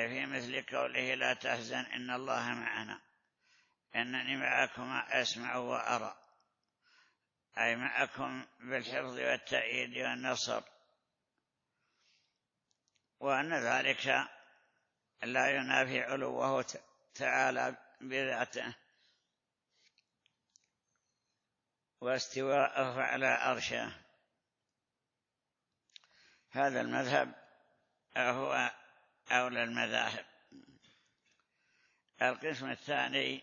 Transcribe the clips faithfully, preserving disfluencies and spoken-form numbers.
في مثل قوله لا تحزن إن الله معنا إنني معكما أسمع وأرى، أي معكم بالحفظ والتأييد والنصر، وأن ذلك لا ينافي علوه تعالى بذاته واستواءه على عرشه. هذا المذهب هو أولى المذاهب. القسم الثاني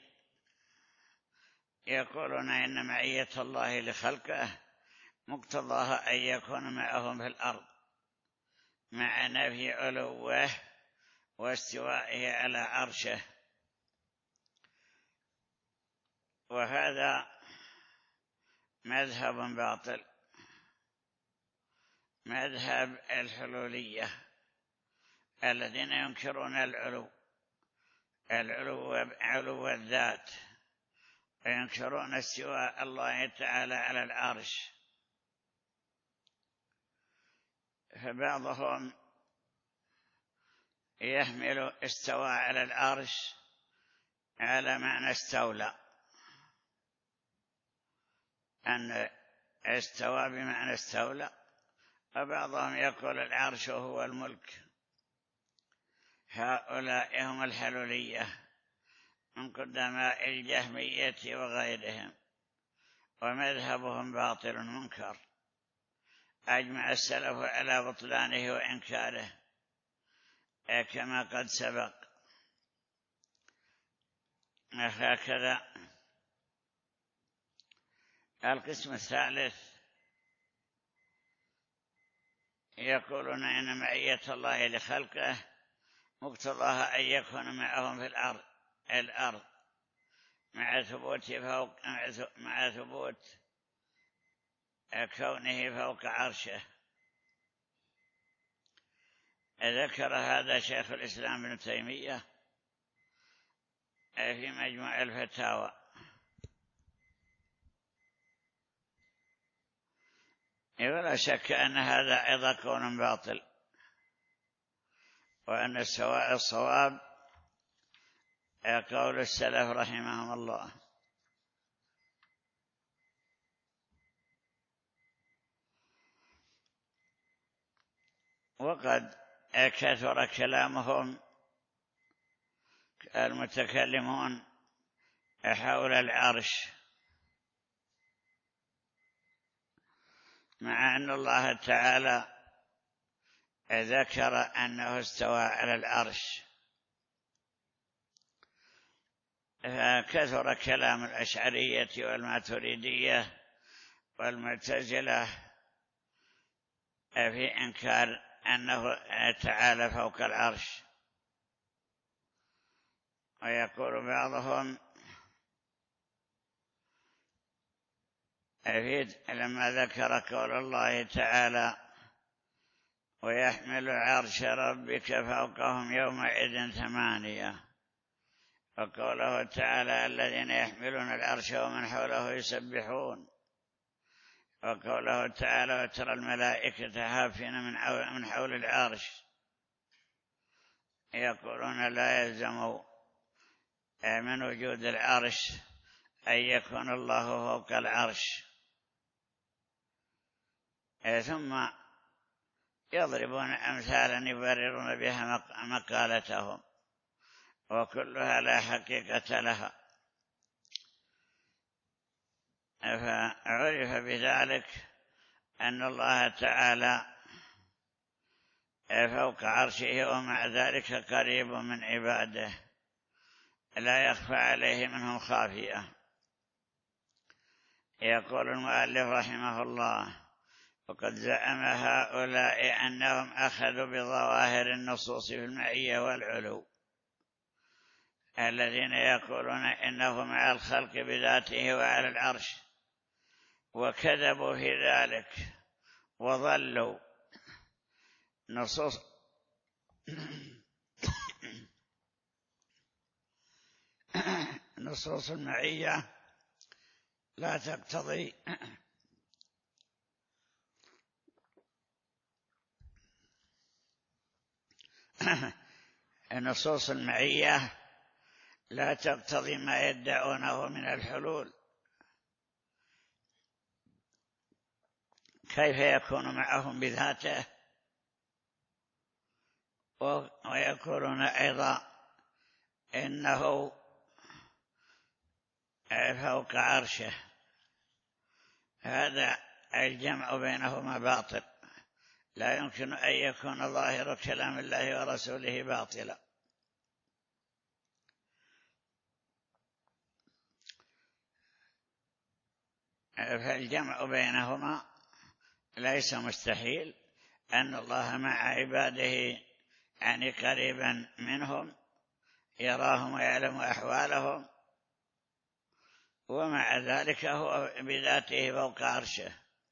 يقولون إن معية الله لخلقه مقتضاها أن يكون معهم في الأرض مع نفي علوه واستوائه على عرشه، وهذا مذهب باطل، مذهب الحلولية الذين ينكرون العلو العلو علو الذات، وينكرون استواء الله تعالى على العرش. فبعضهم يحمل استوى على العرش على معنى استولى، أن استوى بمعنى استولى، وبعضهم يقول العرش هو الملك. هؤلاء هم الحلولية من قدماء الجهمية وغيرهم، ومذهبهم باطل منكر، أجمع السلف على بطلانه وإنكاره كما قد سبق. هكذا القسم الثالث يقولون إن معية الله لخلقه مقتضاها أن يكون معهم في الأرض الأرض مع ثبوت فوق مع ثبوت كونه فوق عرشه. ذكر هذا شيخ الإسلام ابن تيمية في مجموع الفتاوى. ولا شك أن هذا أيضا كون باطل، وأن السواء الصواب قول السلف رحمهم الله. وقد كثر كلامهم المتكلمون حول العرش، مع أن الله تعالى ذكر أنه استوى على العرش. فكثر كلام الأشعرية والماتريدية والمعتزلة في إنكار أنه تعالى فوق العرش. ويقول بعضهم لما ذكر قول الله تعالى ويحمل عرش ربك فوقهم يومئذ ثمانية، وقوله تعالى الذين يحملون العرش ومن حوله يسبحون، وقوله تعالى وترى الملائكة حافين من حول العرش، يقولون لا يلزم من وجود العرش أن يكون الله فوق العرش. ثم يضربون أمثالا يبررون بها مقالتهم، وكلها لا حقيقة لها. فعرف بذلك أن الله تعالى فوق عرشه، ومع ذلك قريب من عباده لا يخفى عليه منهم خافية. يقول المؤلف رحمه الله وقد زعم هؤلاء أنهم أخذوا بظواهر النصوص في المعية والعلو، الذين يقولون إنه مع الخلق بذاته وعلى العرش، وكذبوا في ذلك وضلوا. نصوص نصوص المعية لا تقتضي نصوص المعية لا تقتضي ما يدعونه من الحلول. كيف يكون معهم بذاته ويقولون أيضا إنه فوق عرشه؟ هذا الجمع بينهما باطل، لا يمكن أن يكون ظاهر كلام الله ورسوله باطلا. فالجمع بينهما ليس مستحيل، أن الله مع عباده يعني قريبا منهم، يراهم ويعلم أحوالهم، ومع ذلك هو بذاته فوق عرشه.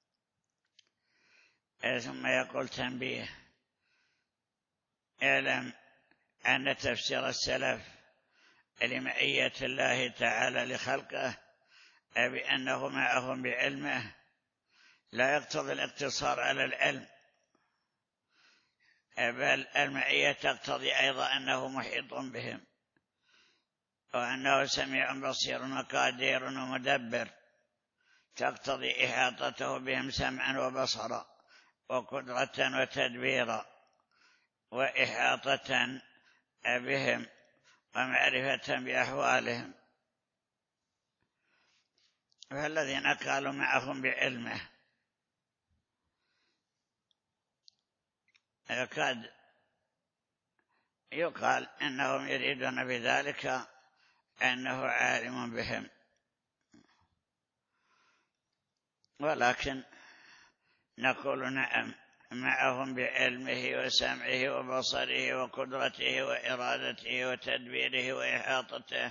ثم يقول تنبيه: اعلم أن تفسير السلف لمعية الله تعالى لخلقه بأنه معهم بعلمه لا يقتضي الاقتصار على العلم، بل المعية تقتضي أيضا أنه محيط بهم، وأنه سميع بصير وقادر ومدبر، تقتضي إحاطته بهم سمعا وبصرا وقدرة وتدبيرا وإحاطة بهم ومعرفة بأحوالهم. فالذين قالوا معهم بعلمه قد يقال إنهم يريدون بذلك أنه عالم بهم، ولكن نقول نعم، معهم بعلمه وسمعه وبصره وقدرته وإرادته وتدبيره وإحاطته.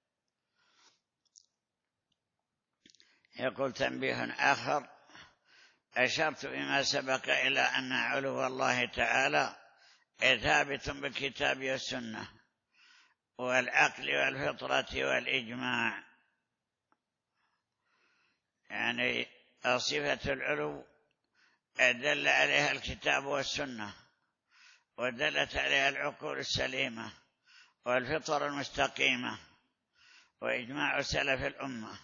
يقول تنبيه آخر: أشرت بما سبق إلى أن علو الله تعالى ثابت بالكتاب والسنة والعقل والفطرة والإجماع. يعني صفة العلو دل عليها الكتاب والسنة، ودلت عليها العقول السليمة والفطر المستقيمة وإجماع سلف الأمة.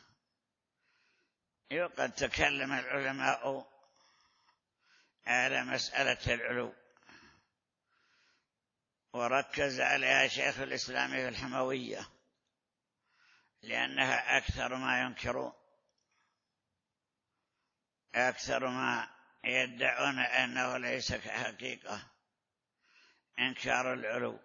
وقد تكلم العلماء على مسألة العلو وركز عليها شيخ الإسلام في الحموية، لأنها أكثر ما ينكرون، أكثر ما يدعون أنه ليس كحقيقة، إنكار العلو.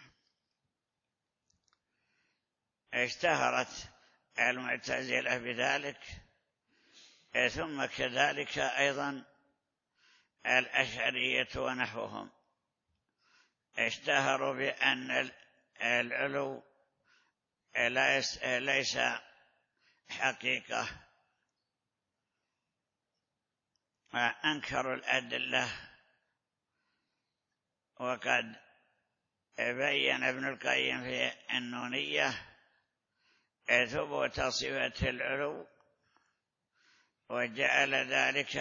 اشتهرت المعتزلة بذلك، ثم كذلك أيضا الأشعرية ونحوهم اشتهروا بأن العلو ليس حقيقة، وأنكروا الأدلة. وقد بين ابن القيم في النونية ثبوت صفة العلو، وجعل ذلك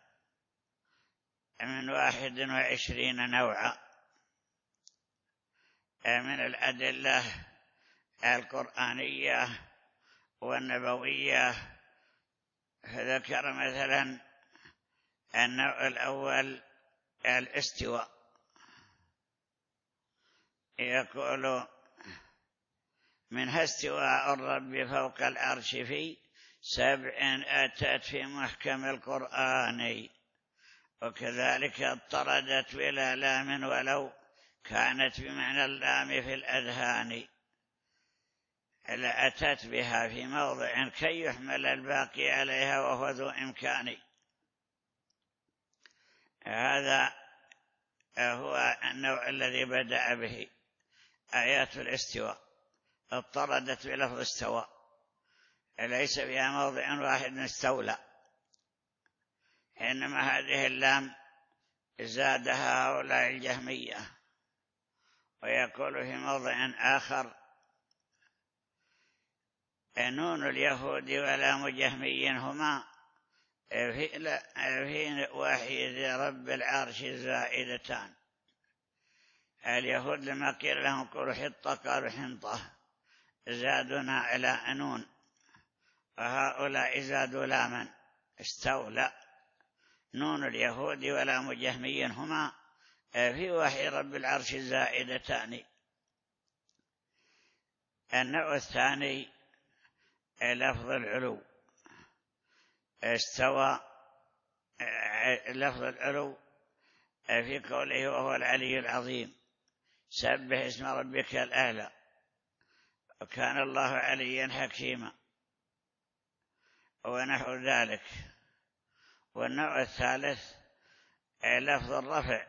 من واحد وعشرين نوعا من الأدلة القرآنية والنبوية. فذكر مثلا النوع الأول الاستواء، يقول: منها استواء الرب فوق العرش في سبع أتت في محكم القرآن، وكذلك اضطردت بلا لام ولو كانت بمعنى اللام في الأذهان، لأتت بها في موضع كي يحمل الباقي عليها وهو ذو إمكان. هذا هو النوع الذي بدأ به آيات الاستواء، اضطردت بلفظ استواء، ليس فيها موضع واحد استولى، إنما هذه اللام زادها هؤلاء الجهمية. ويقول في موضع آخر: نون اليهود ولام جهمي هما في وحي رب العرش زائدتان. اليهود لما قيل لهم قولوا حطة قالوا حنطة، زادنا إلى أنون، وهؤلاء زادوا لاما استولى. نون اليهود ولام جهمي هما في وحي رب العرش زائدتان. النوع الثاني لفظ العلو، استوى لفظ العلو في قوله وهو العلي العظيم، سبح اسم ربك الأعلى، وكان الله عليا حكيما ونحو ذلك. والنوع الثالث لفظ الرفع،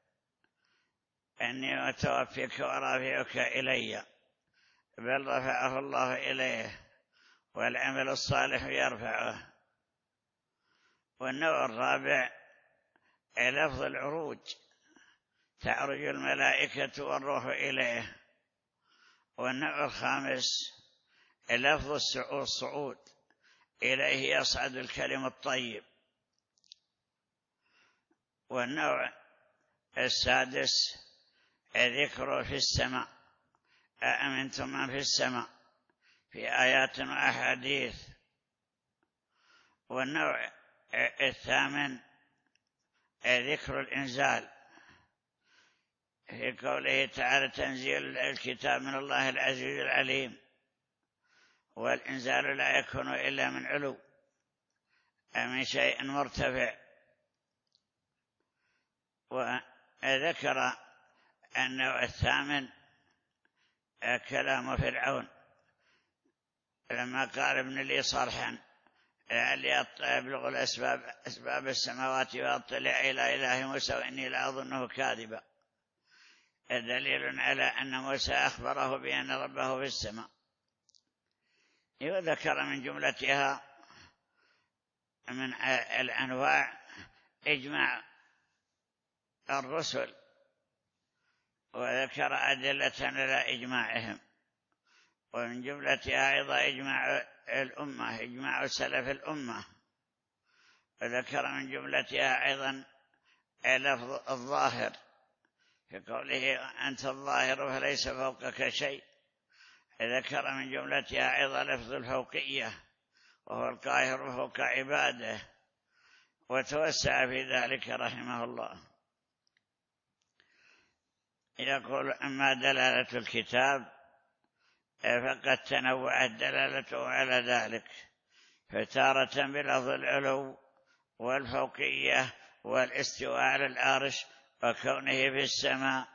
أني أتوفيك ورافعك إلي، بل رفعه الله إليه والعمل الصالح يرفعه. والنوع الرابع لفظ العروج، تعرج الملائكة والروح إليه. والنوع الخامس لفظ الصعود، إليه يصعد الكلم الطيب. والنوع السادس ذكر في السماء، أأمنتم من في السماء، في آيات وأحاديث. والنوع الثامن ذكر الإنزال، في قوله تعالى تنزيل الكتاب من الله العزيز العليم، والإنزال لا يكون إلا من علو من شيء مرتفع. وذكر النوع الثامن كلام فرعون لما قال ابن لي صرحا لعلي أبلغ الأسباب أسباب السماوات وأطلع إلى إله موسى وإني لأظنه كاذبا، دليل على أن موسى أخبره بأن ربه في السماء. وذكر من جملتها من الأنواع إجماع الرسل، وذكر أدلة على إجماعهم، ومن جملتها أيضا إجماع الأمة، إجماع سلف الأمة. وذكر من جملتها أيضا لفظ الظاهر، في قوله أنت الظاهر فليس فوقك شيء. ذكر من جملتها أيضا لفظ الفوقية، وهو القاهر فوق عباده، وتوسع في ذلك رحمه الله. يقول أما دلالة الكتاب فقد تنوعت دلالته على ذلك، فتارة بلفظ العلو والفوقية والاستواء على العرش وكونه في السماء،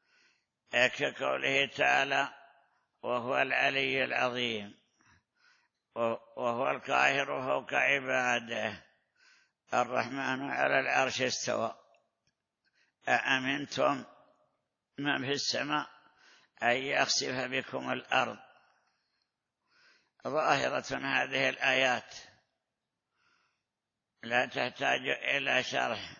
كقوله تعالى وهو العلي العظيم، وهو القاهر فوق عباده، الرحمن على العرش استوى، أأمنتم من في السماء أن يخسف بكم الأرض. ظاهرة هذه الآيات لا تحتاج إلى شرح.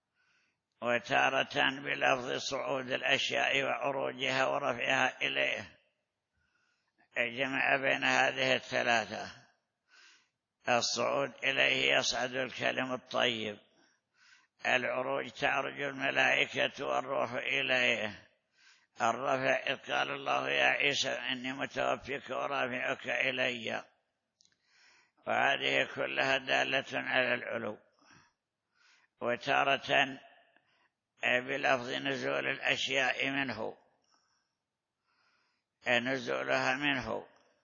وتارة بلفظ صعود الأشياء وعروجها ورفعها إليه، جمع بين هذه الثلاثة. الصعود إليه يصعد الكلم الطيب، العروج تعرج الملائكة والروح إليه، الرفع قال الله يا عيسى إني متوفيك ورافعك إلي. وهذه كلها دالة على العلو. وتارة بلفظ نزول الأشياء منه، نزولها منه،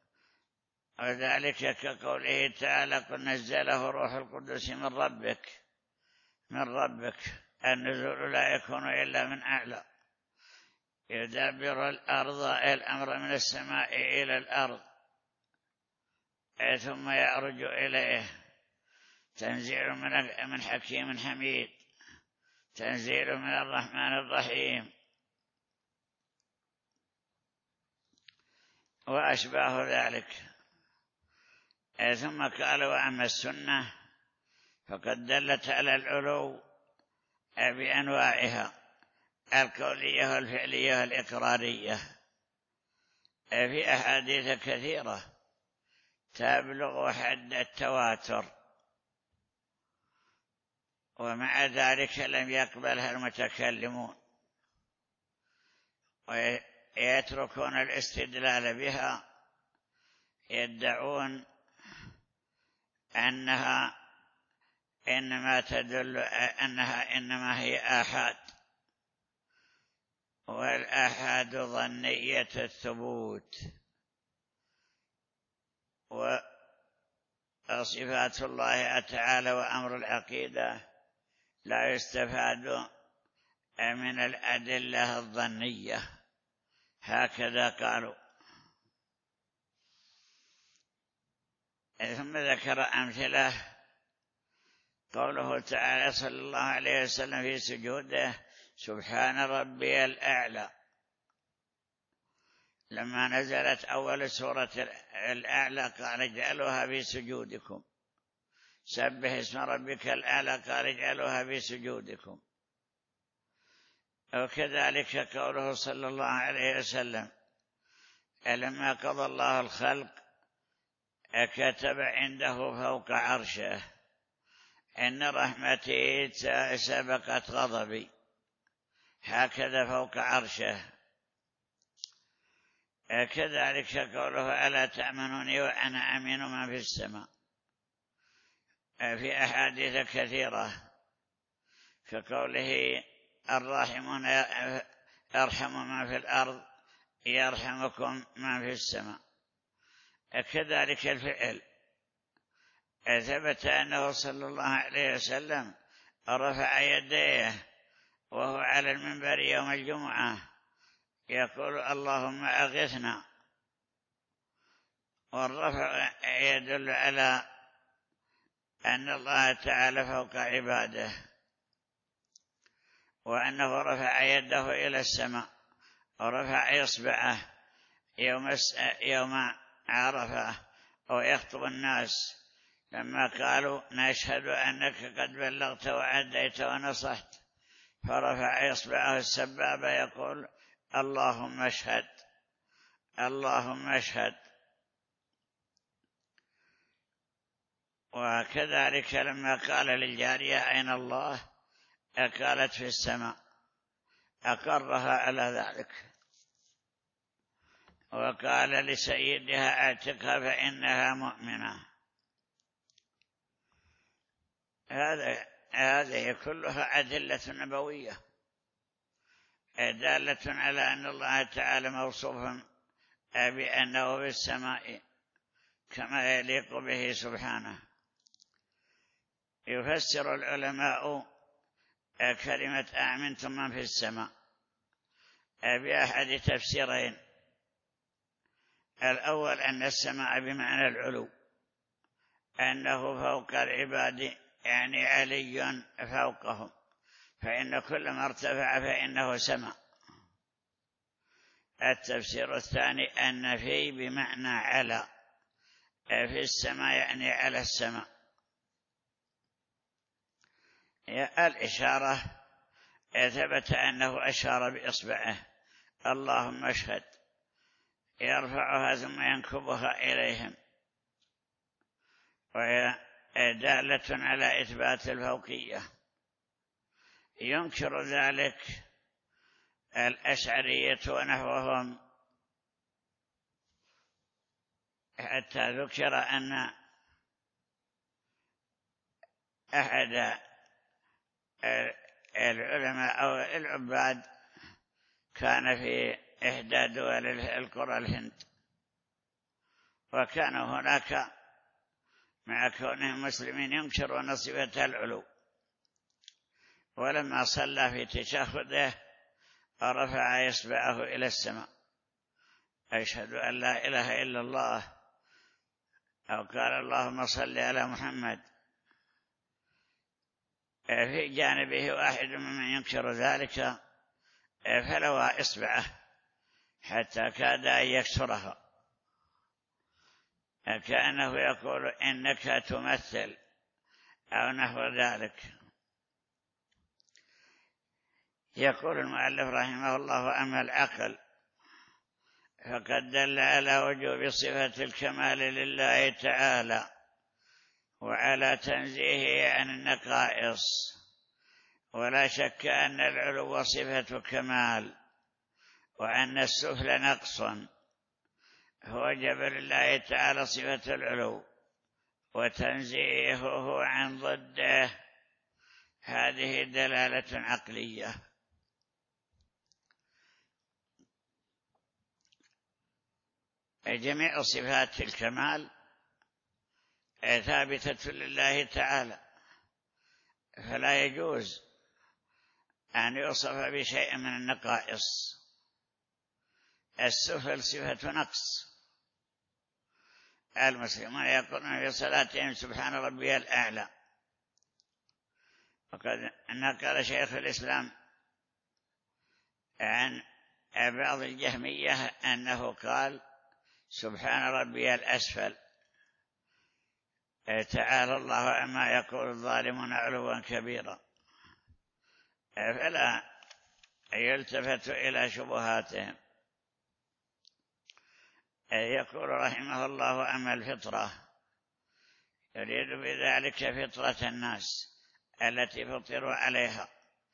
وذلك كقوله تعالى قل نزله روح القدس من ربك من ربك. النزول لا يكون إلا من أعلى، يدبر الأرض الأمر من السماء إلى الأرض ثم يعرج إليه. تنزيل من حكيم حميد، تنزيل من الرحمن الرحيم، وأشباه ذلك. ثم قال وأما السنة فقد دلت على العلو بأنواعها، القولية والفعلية والإقرارية، في أحاديث كثيرة تبلغ حد التواتر، ومع ذلك لم يقبلها المتكلمون. ويتركون الاستدلال بها، يدعون أنها إنما تدل أنها إنما هي آحاد، والآحاد ظنية الثبوت، وصفات الله تعالى وأمر العقيدة لا يستفاد من الأدلة الظنية، هكذا قالوا. ثم ذكر أمثلة، قوله تعالى صلى الله عليه وسلم في سجوده: سبحان ربي الأعلى، لما نزلت أول سورة الأعلى قال: اجعلوها في سجودكم، سبح اسم ربك الأعلى قال: اجعلوها في سجودكم. وكذلك قوله صلى الله عليه وسلم لما قضى الله الخلق كتب عنده فوق عرشه: إن رحمتي سبقت غضبي، هكذا فوق عرشه. كذلك قوله: ألا تأمنوني وأنا أمين من في السماء، في أحاديث كثيرة، كقوله: الراحمون يرحم من في الأرض يرحمكم من في السماء. كذلك الفعل، ثبت أنه صلى الله عليه وسلم رفع يديه وهو على المنبر يوم الجمعة يقول: اللهم أغثنا. والرفع يدل على أن الله تعالى فوق عباده، وأنه رفع يده إلى السماء ورفع إصبعه يوم يوم عرفة ويخطب الناس لما قالوا: نشهد أنك قد بلغت وأديت ونصحت، فرفع إصبعه السبابة يقول: اللهم اشهد، اللهم اشهد. وكذلك لما قال للجارية: أين الله؟ قالت: في السماء، أقرها على ذلك. وقال لسيدها: اعتقها فإنها مؤمنة. هذا هذه كلها أدلة نبوية دالة على أن الله تعالى موصوف بأنه في السماء كما يليق به سبحانه. يفسر العلماء كلمة أأمنتم من في السماء بأحد تفسيرين: الأول أن السماء بمعنى العلو، أنه فوق العباد، يعني علي فوقهم، فإن كل ما ارتفع فإنه سماء. التفسير الثاني أن في بمعنى على، في السماء يعني على السماء. الإشارة ثبت أنه أشار بإصبعه: اللهم اشهد، يرفعها ثم ينكبها إليهم، وهي دالة على إثبات الفوقية. ينكر ذلك الأشعرية ونحوهم، حتى ذكر أن أحد العلماء أو العباد كان في إحدى دول القرى الهند، وكانوا هناك مع كونهم مسلمين ينكرون صفة العلو، ولما صلى في تشهده رفع إصبعه إلى السماء: أشهد أن لا إله إلا الله، أو قال: اللهم صل على محمد. في جانبه واحد ممن ينكر ذلك فلوى إصبعه حتى كاد أن يكسرها، كأنه يقول: إنك تمثل، أو نحو ذلك. يقول المؤلف رحمه الله: أما العقل فقد دل على وجوب صفة الكمال لله تعالى وعلى تنزيهه عن النقائص، ولا شك أن العلو صفة كمال، وأن السفل نقص، هو جبر الله تعالى صفة العلو وتنزيهه عن ضده، هذه دلالة عقلية. جميع صفات الكمال ثابتة لله تعالى، فلا يجوز أن يوصف بشيء من النقائص. السفل صفة نقص. المسلمون يقولون في صلاتهم سبحان ربي الأعلى، وقد نقل شيخ الإسلام عن بعض الجهمية أنه قال سبحان ربي الأسفل. تعالى الله عما يقول الظالمون علوا كبيرا، فلا يلتفت إلى شبهاتهم. يقول رحمه الله أما الفطرة، يريد بذلك فطرة الناس التي فطروا عليها،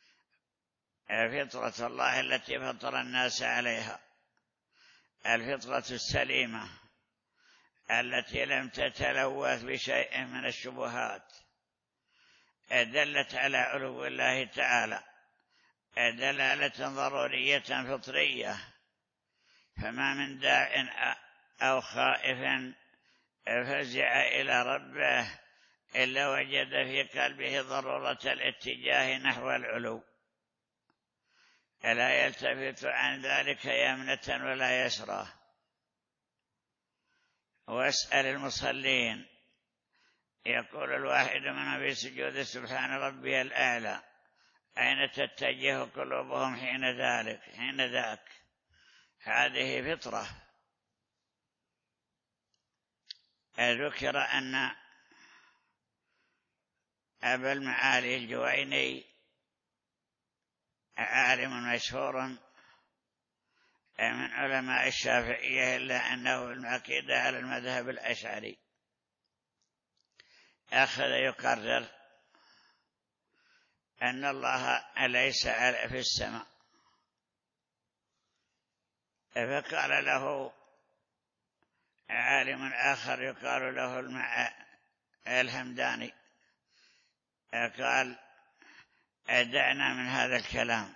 فطرة الله التي فطر الناس عليها، الفطرة السليمة التي لم تتلوث بشيء من الشبهات، دلت على علو الله تعالى دلالة ضرورية فطرية، فما من داع أو خائف فزع إلى ربه إلا وجد في قلبه ضرورة الاتجاه نحو العلو، لا يلتفت عن ذلك يمنة ولا يسرى. واسأل المصلين، يقول الواحد منهم في سجود سبحان ربي الأعلى أين تتجه قلوبهم حين ذلك حين ذاك. هذه فطرة. ذكر أن أبا المعالي الجويني عالم مشهور من علماء الشافعية، إلا أنه العقيدة على المذهب الأشعري، أخذ يقرر أن الله ليس في السماء، فقال له عالم آخر يقال له الهمداني، قال أدعنا من هذا الكلام،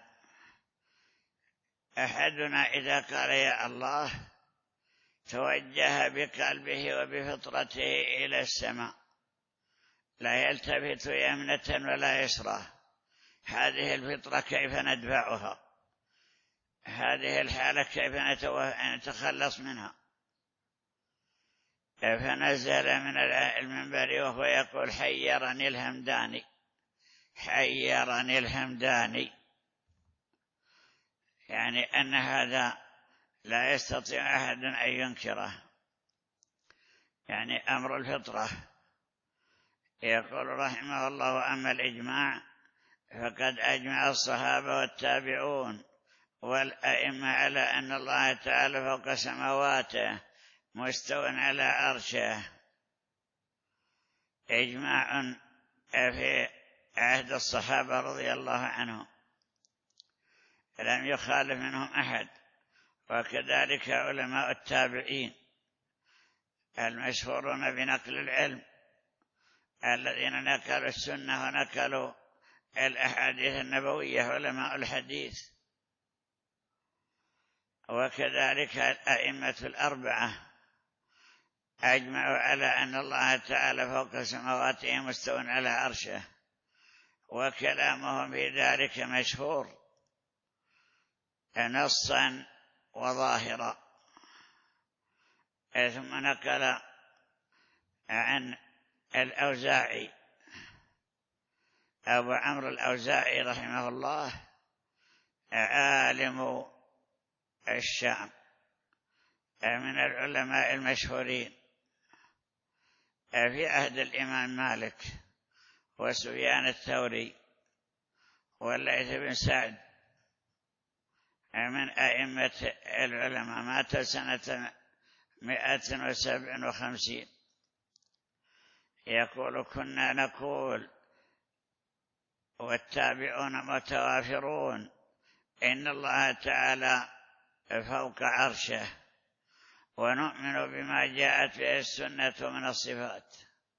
أحدنا إذا قال يا الله توجه بقلبه وبفطرته إلى السماء، لا يلتفت يمنة ولا يسرى. هذه الفطرة كيف ندفعها؟ هذه الحالة كيف نتخلص منها؟ فنزل من المنبر وهو يقول حيرني الهمداني، حيرني الهمداني، يعني أن هذا لا يستطيع أحد أن ينكره، يعني أمر الفطرة. يقول رحمه الله أما الإجماع فقد أجمع الصحابة والتابعون والأئمة على أن الله تعالى فوق سماواته مستو على عرشه، إجماع في عهد الصحابة رضي الله عنهم لم يخالف منهم أحد، وكذلك علماء التابعين المشهورون بنقل العلم الذين نقلوا السنة ونقلوا الأحاديث النبوية، علماء الحديث، وكذلك الأئمة الأربعة أجمعوا على أن الله تعالى فوق سماواته مستو على عرشه، وكلامهم في ذلك مشهور نصا وظاهرا. ثم نقل عن الأوزاعي أبو عمرو الأوزاعي رحمه الله عالم الشام من العلماء المشهورين في عهد الإمام مالك وسفيان الثوري والليث بن سعد، من أئمة العلماء، مات سنة مئة وسبع وخمسين. يقول كنا نقول والتابعون متوافرون إن الله تعالى فوق عرشه، ونؤمن بما جاءت به السنة من الصفات.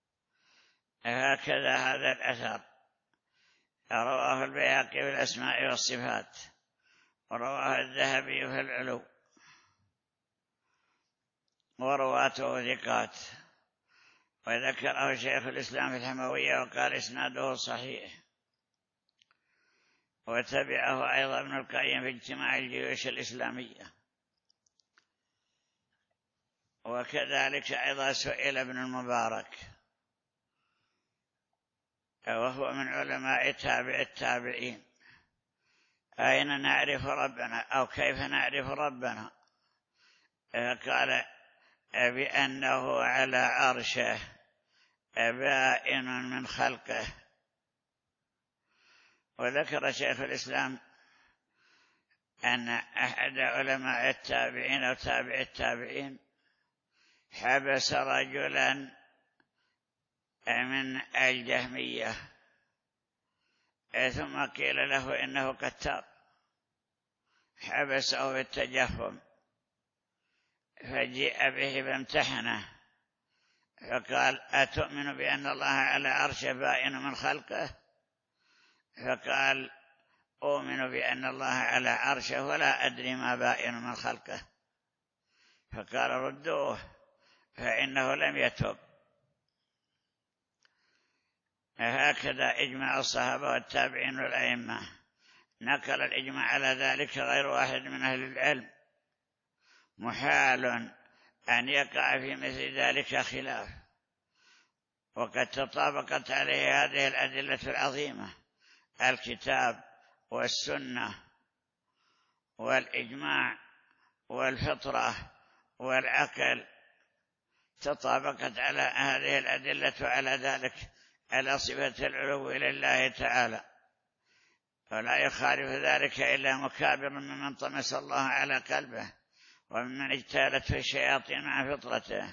هكذا هذا الأثر رواه البيهقي في الأسماء والصفات، ورواه الذهبي في العلو، ورواته ثقات، وذكره شيخ الإسلام في الحموية وقال إسناده صحيح، وتبعه أيضا ابن القيم في اجتماع الجيوش الإسلامية. وكذلك أيضا سئل ابن المبارك، وهو من علماء تابع التابعين، أين نعرف ربنا أو كيف نعرف ربنا؟ قال بأنه على عرشه بائن من خلقه. وذكر شيخ الإسلام أن أحد علماء التابعين أو تابع التابعين حبس رجلا من الجهمية، ثم قيل له إنه كتاب، حبسه بالتجهم، فجيء به فامتحنه، فقال أتؤمن بأن الله على عرش بائن من خلقه؟ فقال أؤمن بأن الله على عرشه ولا أدري ما بائن من خلقه. فقال ردوه فإنه لم يتب. هكذا إجماع الصحابة والتابعين والأئمة، نقل الإجماع على ذلك غير واحد من أهل العلم، محال أن يقع في مثل ذلك خلاف، وقد تطابقت عليه هذه الأدلة العظيمة، الكتاب والسنة والإجماع والفطرة والعقل، تطابقت على هذه الأدلة على ذلك، على صفة العلو لله تعالى، ولا يخالف ذلك إلا مكابر ممن طمس الله على قلبه وممن اجتالته الشياطين مع فطرته.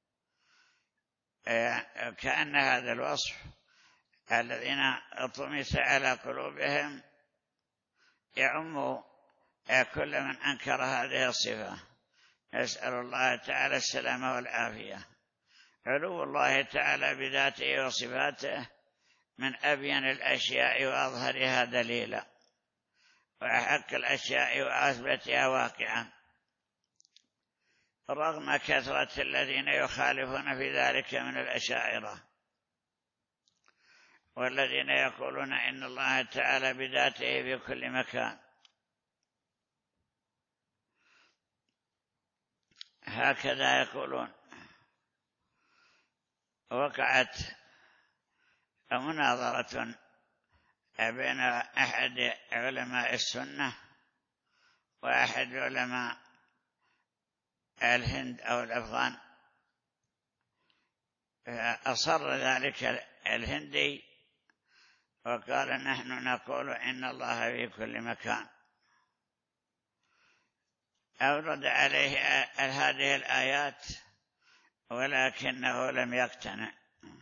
كأن هذا الوصف الذين طمس على قلوبهم يعم كل من أنكر هذه الصفة. نسأل الله تعالى السلامة والعافية. علو الله تعالى بذاته وصفاته من أبين الأشياء وأظهرها دليلا، وأحق الأشياء وأثبتها واقعا، رغم كثرة الذين يخالفون في ذلك من الأشاعرة، والذين يقولون إن الله تعالى بذاته في كل مكان. هكذا يقولون. وقعت مناظرة بين أحد علماء السنة وأحد علماء الهند أو الأفغان، أصر ذلك الهندي وقال نحن نقول إن الله في كل مكان، أورد عليه هذه الآيات ولكنه لم يقتنع.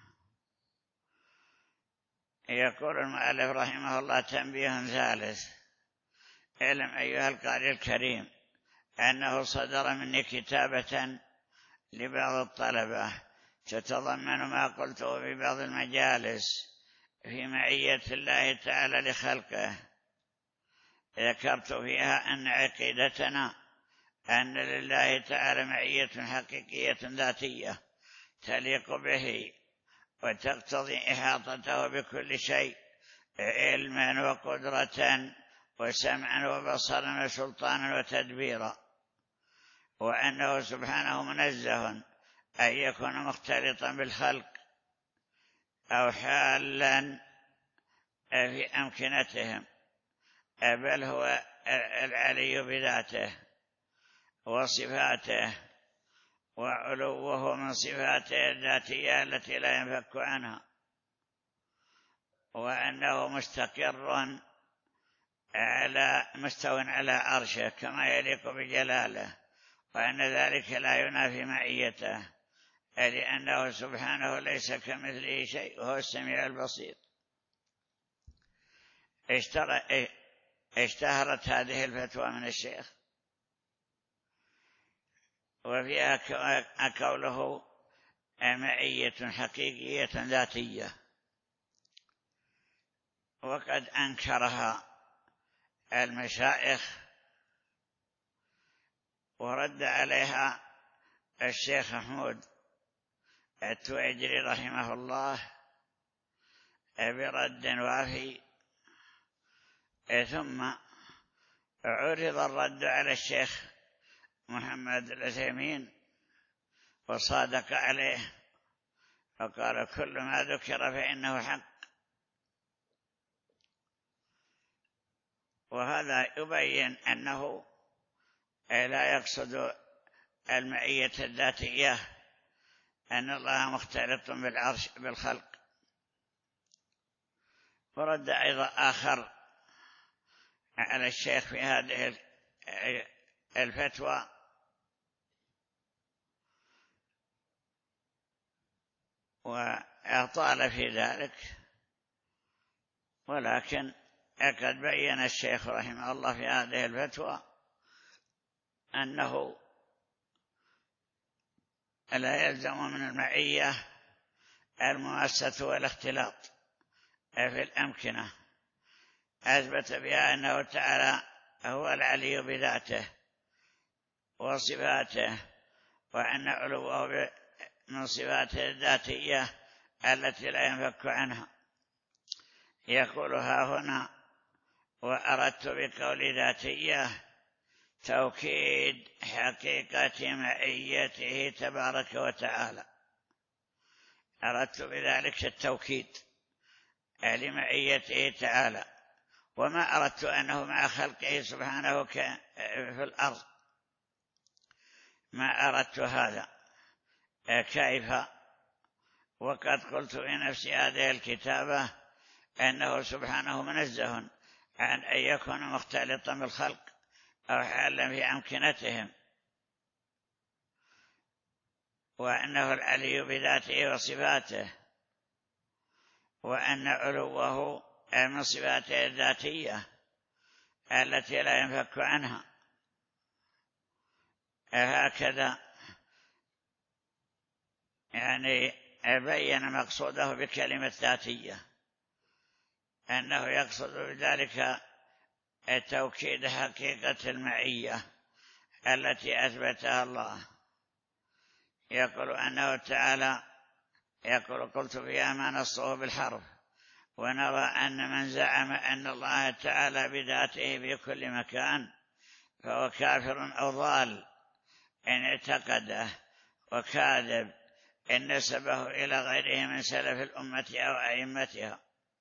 يقول المؤلف رحمه الله تنبيه ثالث: اعلم أيها القارئ الكريم أنه صدر مني كتابة لبعض الطلبة تتضمن ما قلته في بعض المجالس في معية الله تعالى لخلقه. ذكرت فيها أن عقيدتنا أن لله تعالى معية حقيقية ذاتية تليق به وتقتضي إحاطته بكل شيء علما وقدرة وسمعا وبصرا وسلطانا وتدبيرا، وأنه سبحانه منزه أن يكون مختلطا بالخلق أو حالا في أمكنتهم، بل هو العلي بذاته وصفاته، وعلوه من صفاته الذاتية التي لا ينفك عنها، وأنه مستقر على مستوى على عرشه كما يليق بجلاله، وأن ذلك لا ينافي معيته، لأنه سبحانه ليس كمثله شيء وهو السميع البصير. اشتهرت هذه الفتوى من الشيخ وفيها قوله معية حقيقية ذاتية، وقد أنكرها المشايخ ورد عليها الشيخ محمود التويجري رحمه الله برد وافي، ثم عرض الرد على الشيخ محمد العثيمين وصادق عليه فقال كل ما ذكر فإنه حق. وهذا يبين أنه لا يقصد المعية الذاتية أن الله مختلط بالعرش بالخلق. ورد أيضا آخر على الشيخ في هذه الفتوى وأطال في ذلك، ولكن قد بين الشيخ رحمه الله في هذه الفتوى أنه لا يلزم من المعية المماسة والاختلاط في الأمكنة، أثبت بها أنه تعالى هو العلي بذاته وصفاته، وأن علوه من صفاته الذاتية التي لا ينفك عنها. يقولها هنا وأردت بقول ذاتية توكيد حقيقة معيته تبارك وتعالى، أردت بذلك التوكيد لمعيته تعالى، وما أردت أنه مع خلقه سبحانه في الأرض، ما أردت هذا. كيف وقد قلت في نفس هذه الكتابة أنه سبحانه منزه عن أن يكون مختلطا بالخلق أو حالا في أمكنتهم، وأنه العلي بذاته وصفاته، وأن علوه من صفاته الذاتية التي لا ينفك عنها. هكذا يعني بين مقصوده بكلمة ذاتية، أنه يقصد بذلك توكيد حقيقة المعية التي أثبتها الله. يقول أنه تعالى يقول قلت فيها ما نصه بالحرف، ونرى أن من زعم أن الله تعالى بذاته في كل مكان فهو كافر أو ضال إن اعتقده، وكاذب إن نسبه إلى غيره من سلف الأمة أو أئمتها.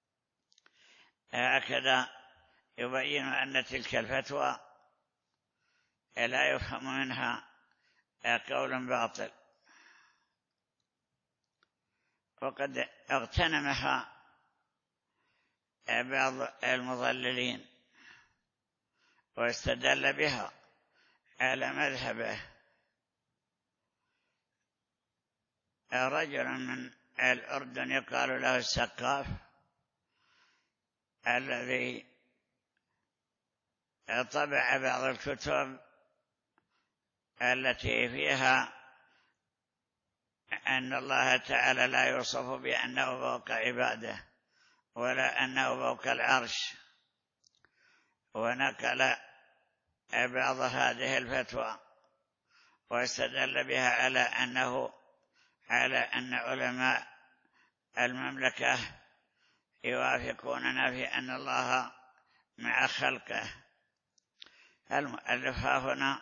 هكذا يبين أن تلك الفتوى لا يفهم منها قول باطل، وقد اغتنمها بعض المضللين واستدل بها على مذهبه. رجل من الأردن يقال له السقاف، الذي طبع بعض الكتب التي فيها أن الله تعالى لا يوصف بأنه فوق عباده ولا أنه فوق العرش، ونقل بعض هذه الفتوى واستدل بها على أنه على أن علماء المملكة يوافقوننا في أن الله مع خلقه. المؤلف هنا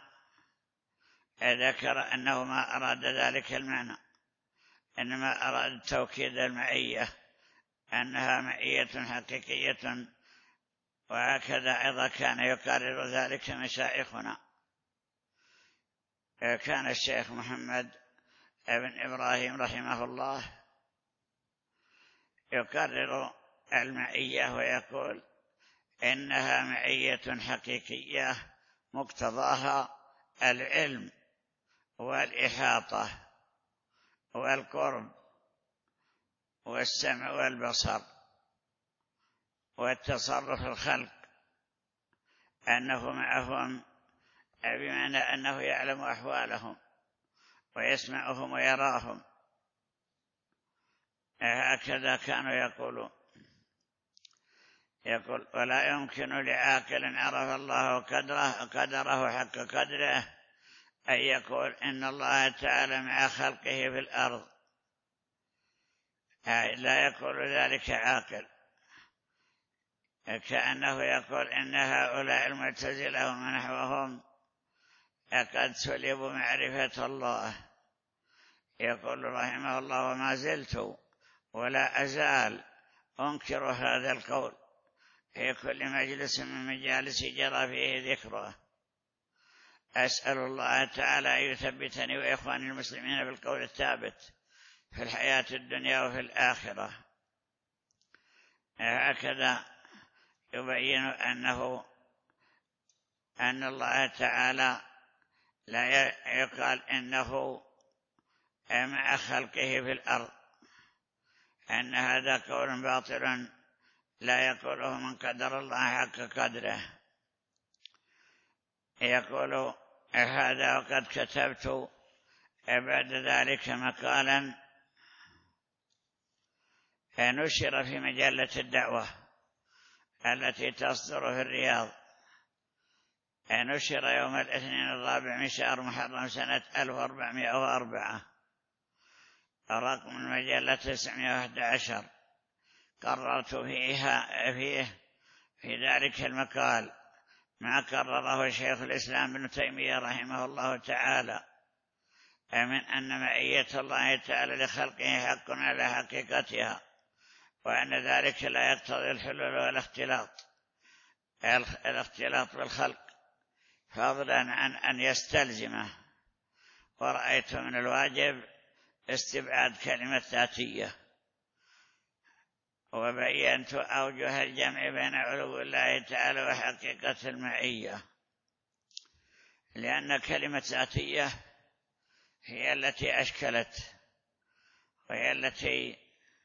ذكر أنه ما أراد ذلك المعنى، إنما أراد توكيد المعية أنها معية حقيقية، وهكذا أيضا كان يقرر ذلك مشايخنا. كان الشيخ محمد ابن إبراهيم رحمه الله يقرر المعية ويقول إنها معية حقيقية مقتضاها العلم والإحاطة والقرب والسمع والبصر والتصرف الخلق، أنه معهم بمعنى أنه يعلم أحوالهم ويسمعهم ويراهم. هكذا كانوا يقولون. يقول: ولا يمكن لعاقل عرف الله قدره قدره حق قدره أن يقول إن الله تعالى مع خلقه في الأرض. لا يقول ذلك عاقل، كأنه يقول إن هؤلاء المعتزلة ونحوهم قد سلبوا معرفة الله. يقول رحمه الله: وما زلت ولا أزال أنكر هذا القول في كل مجلس من مجالس جرى فيه ذكره. أسأل الله تعالى أن يثبتني وإخواني المسلمين بالقول الثابت في الحياة الدنيا وفي الآخرة. هكذا يبين أنه أن الله تعالى لا يقال إنه مع خلقه في الأرض، أن هذا قول باطل لا يقوله من قدر الله حق قدره. يقول هذا: وقد كتبت بعد ذلك مقالا نشر في مجلة الدعوة التي تصدر في الرياض، نشر يوم الاثنين الرابع من شهر محرم سنة ألف وأربعمائة وأربعة، رقم المجلة تسعمائة وأحد عشر. قررت فيها فيه في ذلك المقال ما قرره شيخ الإسلام ابن تيمية رحمه الله تعالى من أن معية الله تعالى لخلقه حق على حقيقتها، وأن ذلك لا يقتضي الحلول والاختلاط الاختلاط بالخلق، فضلا عن أن يستلزمه. ورأيت من الواجب استبعاد كلمة ذاتية، وبينت أوجه الجمع بين علو الله تعالى وحقيقة المعية، لأن كلمة ذاتية هي التي أشكلت، وهي التي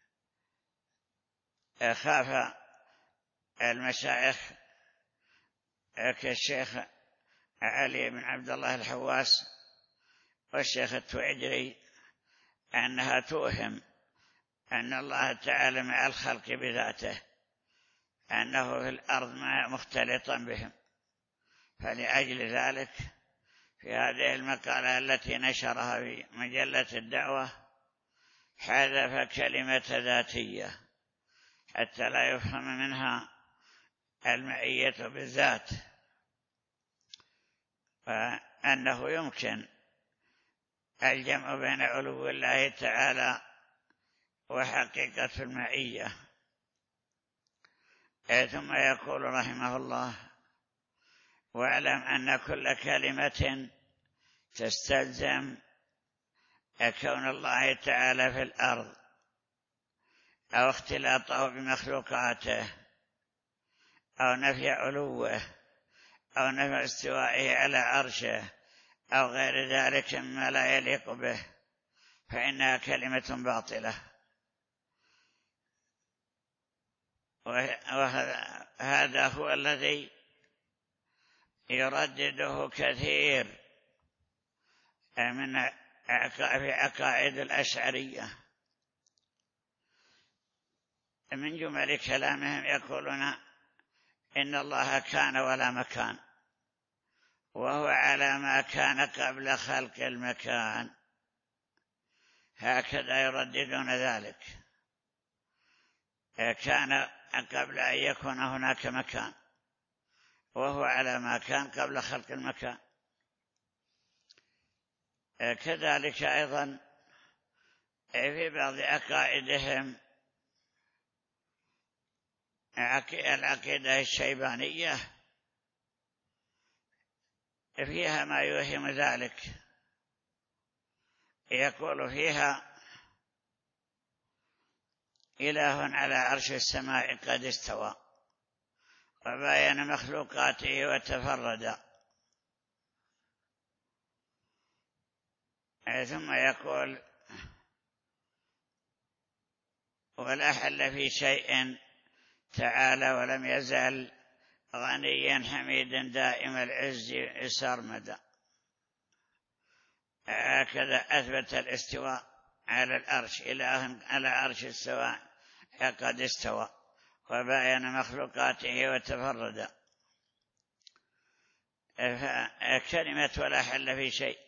خاف المشايخ كالشيخ علي بن عبد الله الحواس والشيخ التوعجري أنها توهم أن الله تعالى مع الخلق بذاته، أنه في الأرض مختلطا بهم. فلأجل ذلك في هذه المقالة التي نشرها في مجلة الدعوة حذف كلمة ذاتية حتى لا يفهم منها المعية بالذات، وأنه يمكن الجمع بين علو الله تعالى وحقيقة المعية. ثم يقول رحمه الله: واعلم أن كل كلمة تستلزم كون الله تعالى في الأرض أو اختلاطه بمخلوقاته أو نفي علوه أو نفي استوائه على عرشه أو غير ذلك مما لا يليق به، فإنها كلمة باطلة. وهذا هو الذي يردده كثير من في عقائد الأشعرية. من جمل كلامهم يقولون إن الله كان ولا مكان، وهو على ما كان قبل خلق المكان. هكذا يرددون ذلك، كان قبل أن يكون هناك مكان، وهو على ما كان قبل خلق المكان. كذلك أيضا في بعض عقائدهم العقيدة الشيبانية فيها ما يوهم ذلك. يقول فيها: إله على عرش السماء قد استوى وباين مخلوقاته وتفرد. ثم يقول: ولا حل في شيء تعالى ولم يزل غنيا حميدا دائم العز سرمدا. وهكذا أثبت الاستواء على العرش، إله على عرش السواء قد استوى وباين مخلوقاته وتفرد. كلمة ولا حل في شيء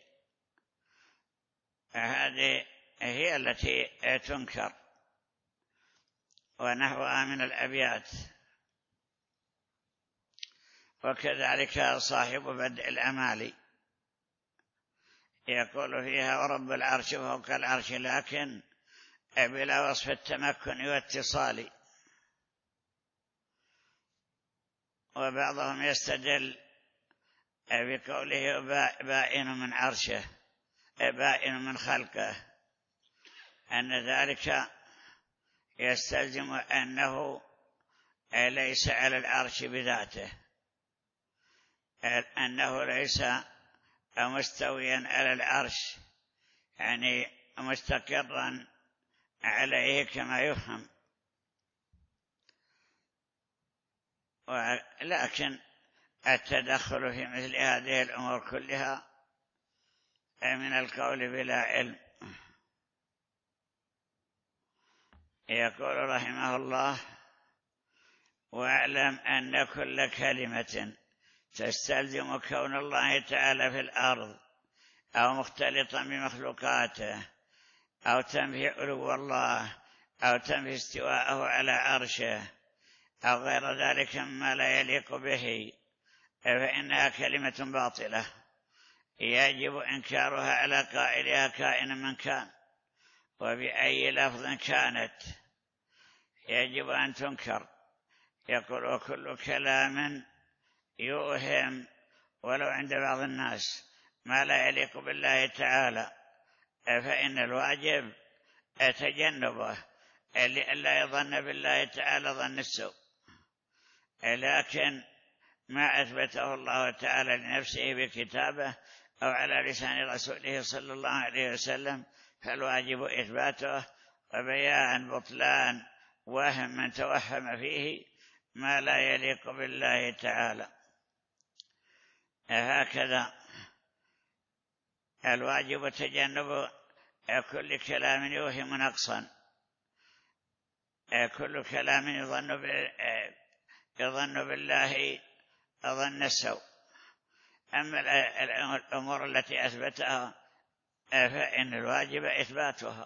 هذه هي التي تنكر، ونحوها من الأبيات. وكذلك صاحب بدء الأمال يقول فيها ورب العرش فوق العرش لكن بلا وصف التمكن واتصال. وبعضهم يستدل بقوله بائن من عرشه بائن من خلقه أن ذلك يستلزم أنه ليس على العرش بذاته، أنه ليس مستويا على العرش يعني مستقرا عليه كما يفهم. ولكن التدخل في مثل هذه الأمور كلها من القول بلا علم. يقول رحمه الله واعلم أن كل كلمة تستلزم كون الله تعالى في الأرض أو مختلطا بمخلوقاته أو تنفي علو الله أو تنفي استواءه على عرشه أو غير ذلك مما لا يليق به فإنها كلمة باطلة يجب إنكارها على قائلها كائنا من كان وبأي لفظ كانت يجب أن تنكر. يقول وكل كلام يوهم ولو عند بعض الناس ما لا يليق بالله تعالى فإن الواجب تجنبه لئلا يظن بالله تعالى ظن السوء. لكن ما أثبته الله تعالى لنفسه بكتابه أو على لسان رسوله صلى الله عليه وسلم فالواجب إثباته وبيان بطلان وهم من توهم فيه ما لا يليق بالله تعالى. هكذا الواجب تجنب كل كلام يوهم نقصا، كل كلام يظن يظن بالله ظن السوء. أما الأمور التي أثبتها فإن الواجب إثباتها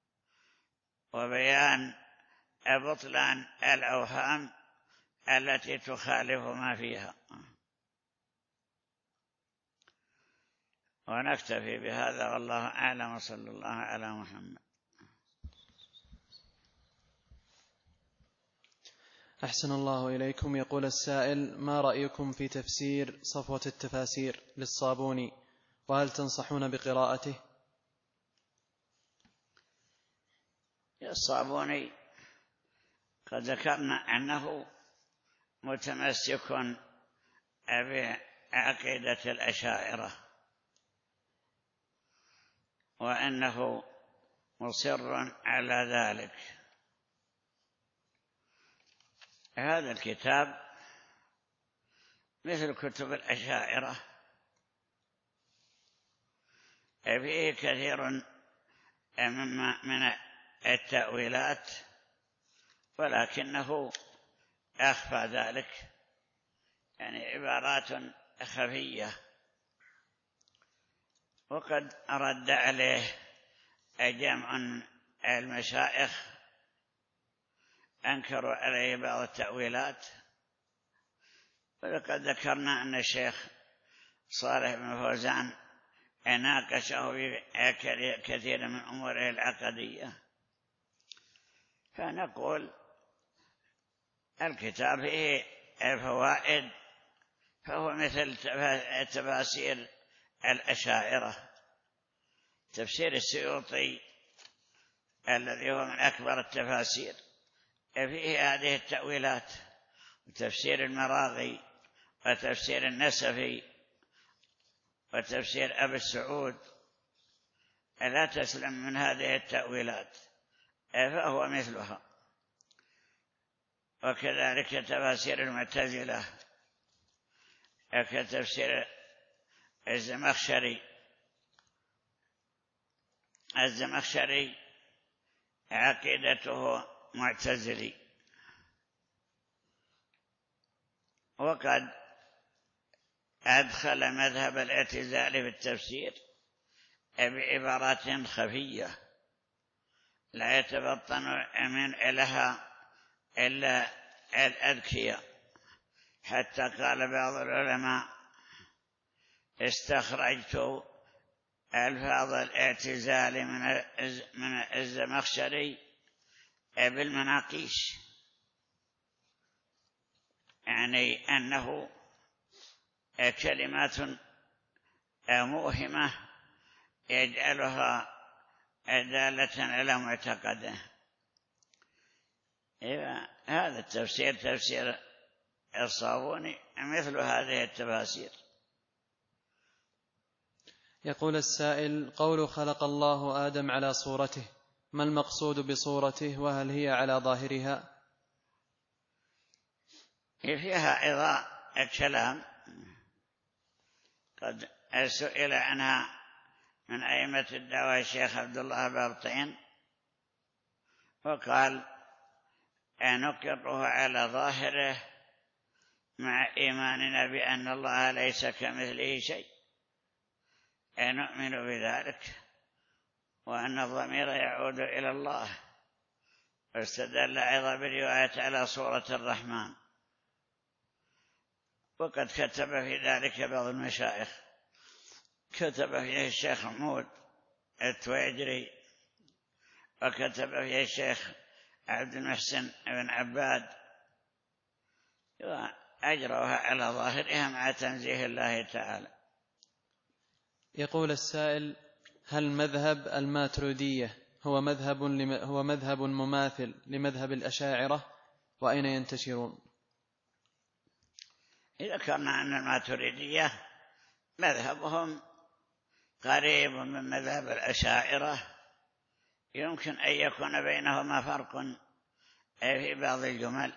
وبيان بطلان الأوهام التي تخالف ما فيها. ونكتفي بهذا والله أعلم وصلى الله على محمد. أحسن الله إليكم. يقول السائل ما رأيكم في تفسير صفوة التفاسير للصابوني وهل تنصحون بقراءته؟ الصابوني قد ذكرنا أنه متمسك بعقيدة الأشاعرة وأنه مصر على ذلك. هذا الكتاب مثل كتب الأشاعرة فيه كثير من التأويلات ولكنه أخفى ذلك، يعني عبارات خفية. وقد رد عليه جمع المشايخ أنكروا عليه بعض التأويلات. ولقد ذكرنا أن الشيخ صالح بن فوزان ناقشه في كثير من أموره العقدية. فنقول الكتاب فيه فوائد، فهو مثل تفاسير الأشاعرة. تفسير السيوطي الذي هو من أكبر التفاسير فيه هذه التأويلات، وتفسير المراغي وتفسير النسفي وتفسير أبي السعود لا تسلم من هذه التأويلات فهو مثلها. وكذلك تفاسير المعتزلة كتفسير الزمخشري الزمخشري عقيدته معتزلي، وقد أدخل مذهب الاعتزال في التفسير بعبارات خفية لا يتبطن من لها إلا الأذكياء، حتى قال بعض العلماء: استخرجت ألفاظ الاعتزال من الزمخشري بالمناقيش، يعني أنه كلمات موهمة يجعلها دالة على معتقده. هذا التفسير تفسير الصابوني مثل هذه التفاسير. يقول السائل: قول خلق الله آدم على صورته، ما المقصود بصورته، وهل هي على ظاهرها؟ فيها عظاء الكلام، قد سئل عنها من أئمة الدعوة الشيخ عبد الله بارطين، وقال: نقره على ظاهره مع إيماننا بأن الله ليس كمثله شيء، نؤمن بذلك، وأن الضمير يعود إلى الله. واستدل أيضا برواية على صورة الرحمن، وقد كتب في ذلك بعض المشايخ، كتب فيه الشيخ محمود التويجري، وكتب فيه الشيخ عبد المحسن بن عباد، وأجروها على ظاهرها مع تنزيه الله تعالى. يقول السائل: هل مذهب الماتريدية هو مذهب هو مذهب مماثل لمذهب الأشاعرة، وأين ينتشرون؟ إذا كان أن الماتريدية مذهبهم قريب من مذهب الأشاعرة، يمكن أن يكون بينهما فرق في بعض الجمل،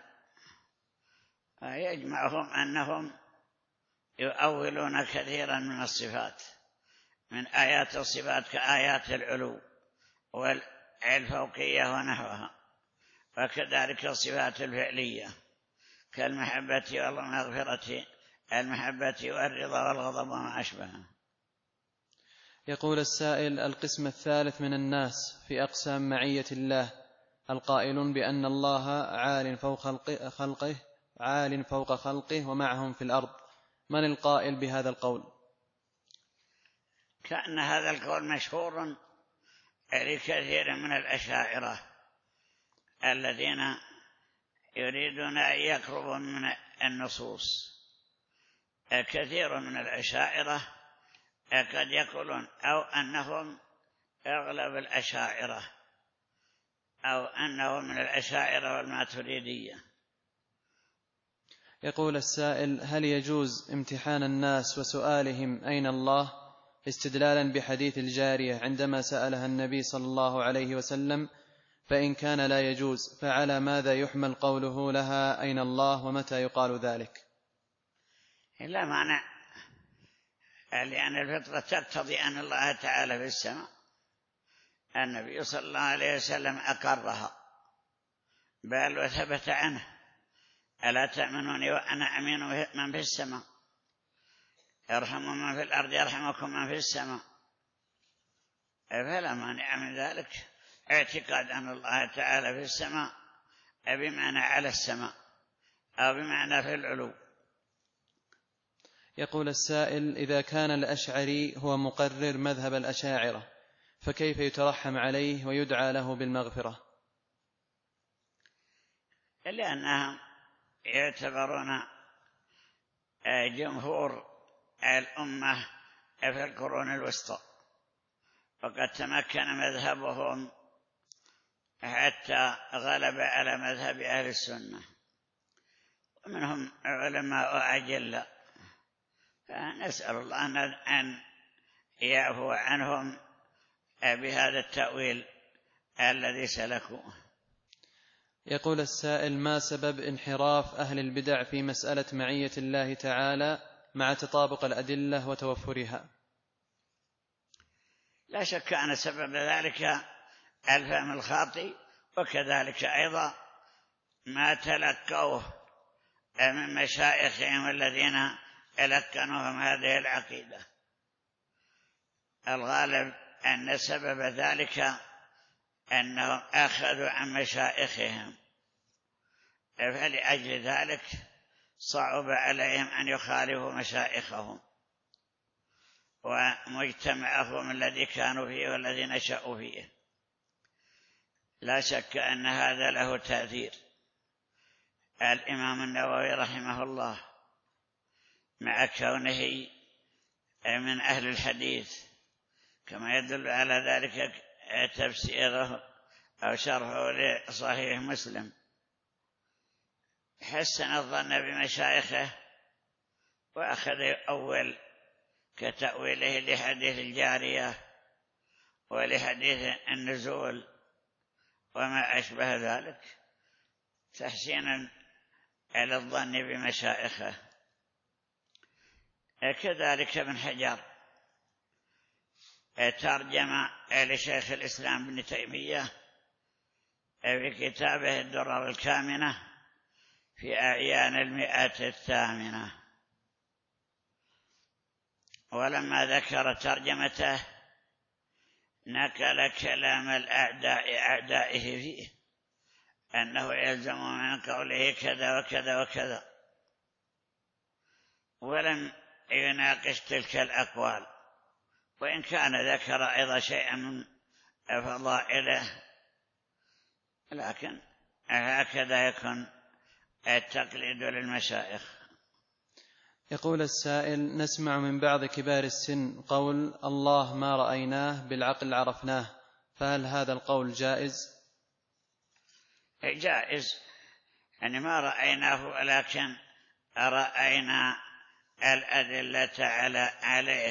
يجمعهم أنهم يؤولون كثيرا من الصفات، من آيات الصفات كآيات العلو والفوقية ونحوها، وكذلك الصفات الفعلية كالمحبة والمغفرة، المحبة والرضا والغضب وما أشبهه. يقول السائل: القسم الثالث من الناس في أقسام معية الله القائل بأن الله عال فوق خلقه عال فوق خلقه ومعهم في الأرض، من القائل بهذا القول؟ كأن هذا القول مشهور لكثير من الأشاعرة الذين يريدون أن يقربوا من النصوص. كثير من الأشاعرة قد يقولون أو أنهم أغلب الأشاعرة أو أنهم من الأشاعرة والماتريدية. يقول السائل: هل يجوز امتحان الناس وسؤالهم أين الله استدلالا بحديث الجارية عندما سألها النبي صلى الله عليه وسلم؟ فإن كان لا يجوز، فعلى ماذا يحمل قوله لها أين الله، ومتى يقال ذلك؟ لا معنى، لأن الفطرة تقتضي أن الله تعالى في السماء. النبي صلى الله عليه وسلم أقرها، بل وثبت عنه: ألا تأمنوني وأنا أمين من في السماء، ارحموا من في الأرض يرحمكم من في السماء. فلا مانع من ذلك، اعتقاد أن الله تعالى في السماء بمعنى على السماء أو بمعنى في العلو. يقول السائل: إذا كان الأشعري هو مقرر مذهب الأشاعرة، فكيف يترحم عليه ويدعى له بالمغفرة؟ لأنهم يعتبرون جمهور الأمة في القرون الوسطى، وقد تمكن مذهبهم حتى غلب على مذهب أهل السنة، ومنهم علماء أجل، فنسأل الله أن يعفو عنهم بهذا التأويل الذي سلكوه. يقول السائل: ما سبب انحراف أهل البدع في مسألة معية الله تعالى مع تطابق الأدلة وتوفرها؟ لا شك أن سبب ذلك الفهم الخاطئ، وكذلك أيضا ما تلقوه من مشايخهم الذين لقنوهم هذه العقيدة. الغالب أن سبب ذلك أنهم أخذوا عن مشايخهم، فلأجل ذلك صعب عليهم أن يخالفوا مشايخهم ومجتمعهم الذي كانوا فيه والذي نشأوا فيه. لا شك أن هذا له تأثير. الإمام النووي رحمه الله مع كونه من أهل الحديث، كما يدل على ذلك تفسيره أو شرحه لصحيح مسلم، حسن الظن بمشايخه وأخذ أول كتأويله لحديث الجارية ولحديث النزول وما أشبه ذلك، تحسينا على الظن بمشايخه. كذلك ابن حجر ترجم لشيخ الإسلام ابن تيمية في كتابه الدرر الكامنة في أعيان المئة الثامنة، ولما ذكر ترجمته نقل كلام الأعداء أعدائه فيه أنه يلزم من قوله كذا وكذا وكذا، ولم يناقش تلك الأقوال، وإن كان ذكر أيضا شيئا من فضائله، لكن هكذا يكون التقليد للمشايخ. يقول السائل: نسمع من بعض كبار السن قول الله ما رأيناه بالعقل عرفناه، فهل هذا القول جائز؟ جائز، يعني ما رأيناه ولكن رأينا الأدلة على عليه،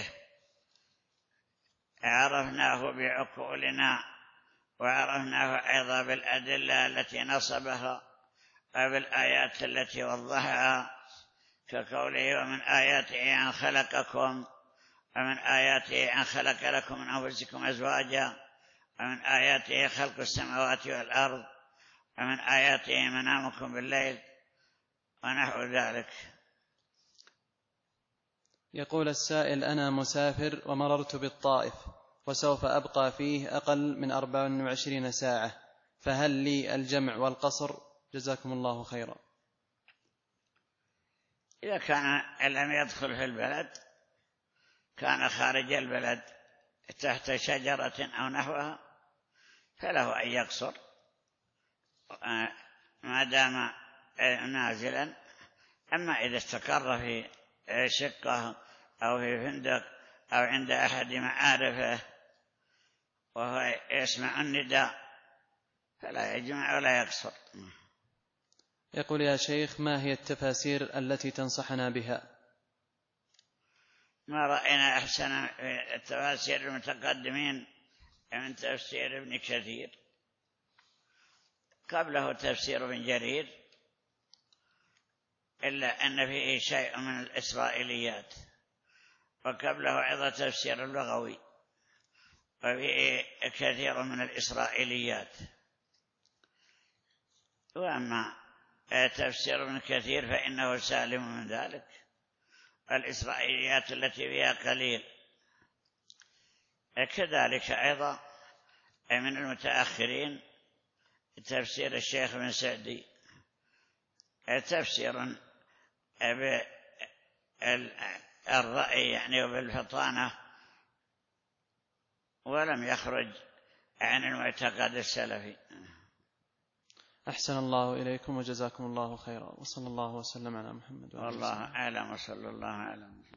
عرفناه بعقولنا وعرفناه أيضا بالأدلة التي نصبها وبالآيات التي وضحها، كقوله ومن آياته أن خلقكم، ومن آياته أن خلق لكم من أنفسكم أزواجا، ومن آياته خلق السماوات والأرض، ومن آياته منامكم بالليل، ونحو ذلك. يقول السائل: أنا مسافر ومررت بالطائف وسوف أبقى فيه أقل من أربع وعشرين ساعة، فهل لي الجمع والقصر؟ جزاكم الله خيرا. إذا كان لم يدخل في البلد، كان خارج البلد تحت شجرة أو نحوها، فله أن يقصر ما دام نازلا. أما إذا استقر في شقة أو في فندق أو عند أحد معارفه وهو يسمع النداء فلا يجمع ولا يقصر. يقول: يا شيخ، ما هي التفاسير التي تنصحنا بها؟ ما رأينا أحسن التفاسير المتقدمين من تفسير ابن كثير، قبله تفسير ابن جرير، إلا أن فيه شيء من الإسرائيليات، وقبله أيضا تفسير اللغوي وفيه كثير من الإسرائيليات. وأما تفسير ابن كثير فإنه سالم من ذلك، الإسرائيليات التي فيها قليل. كذلك أيضا من المتأخرين تفسير الشيخ بن سعدي، تفسير بالرأي يعني وبالفطانة، ولم يخرج عن المعتقد السلفي. أحسن الله إليكم وجزاكم الله خيرا، وصلى الله وسلم على محمد. والله أعلم، وصلى الله على محمد.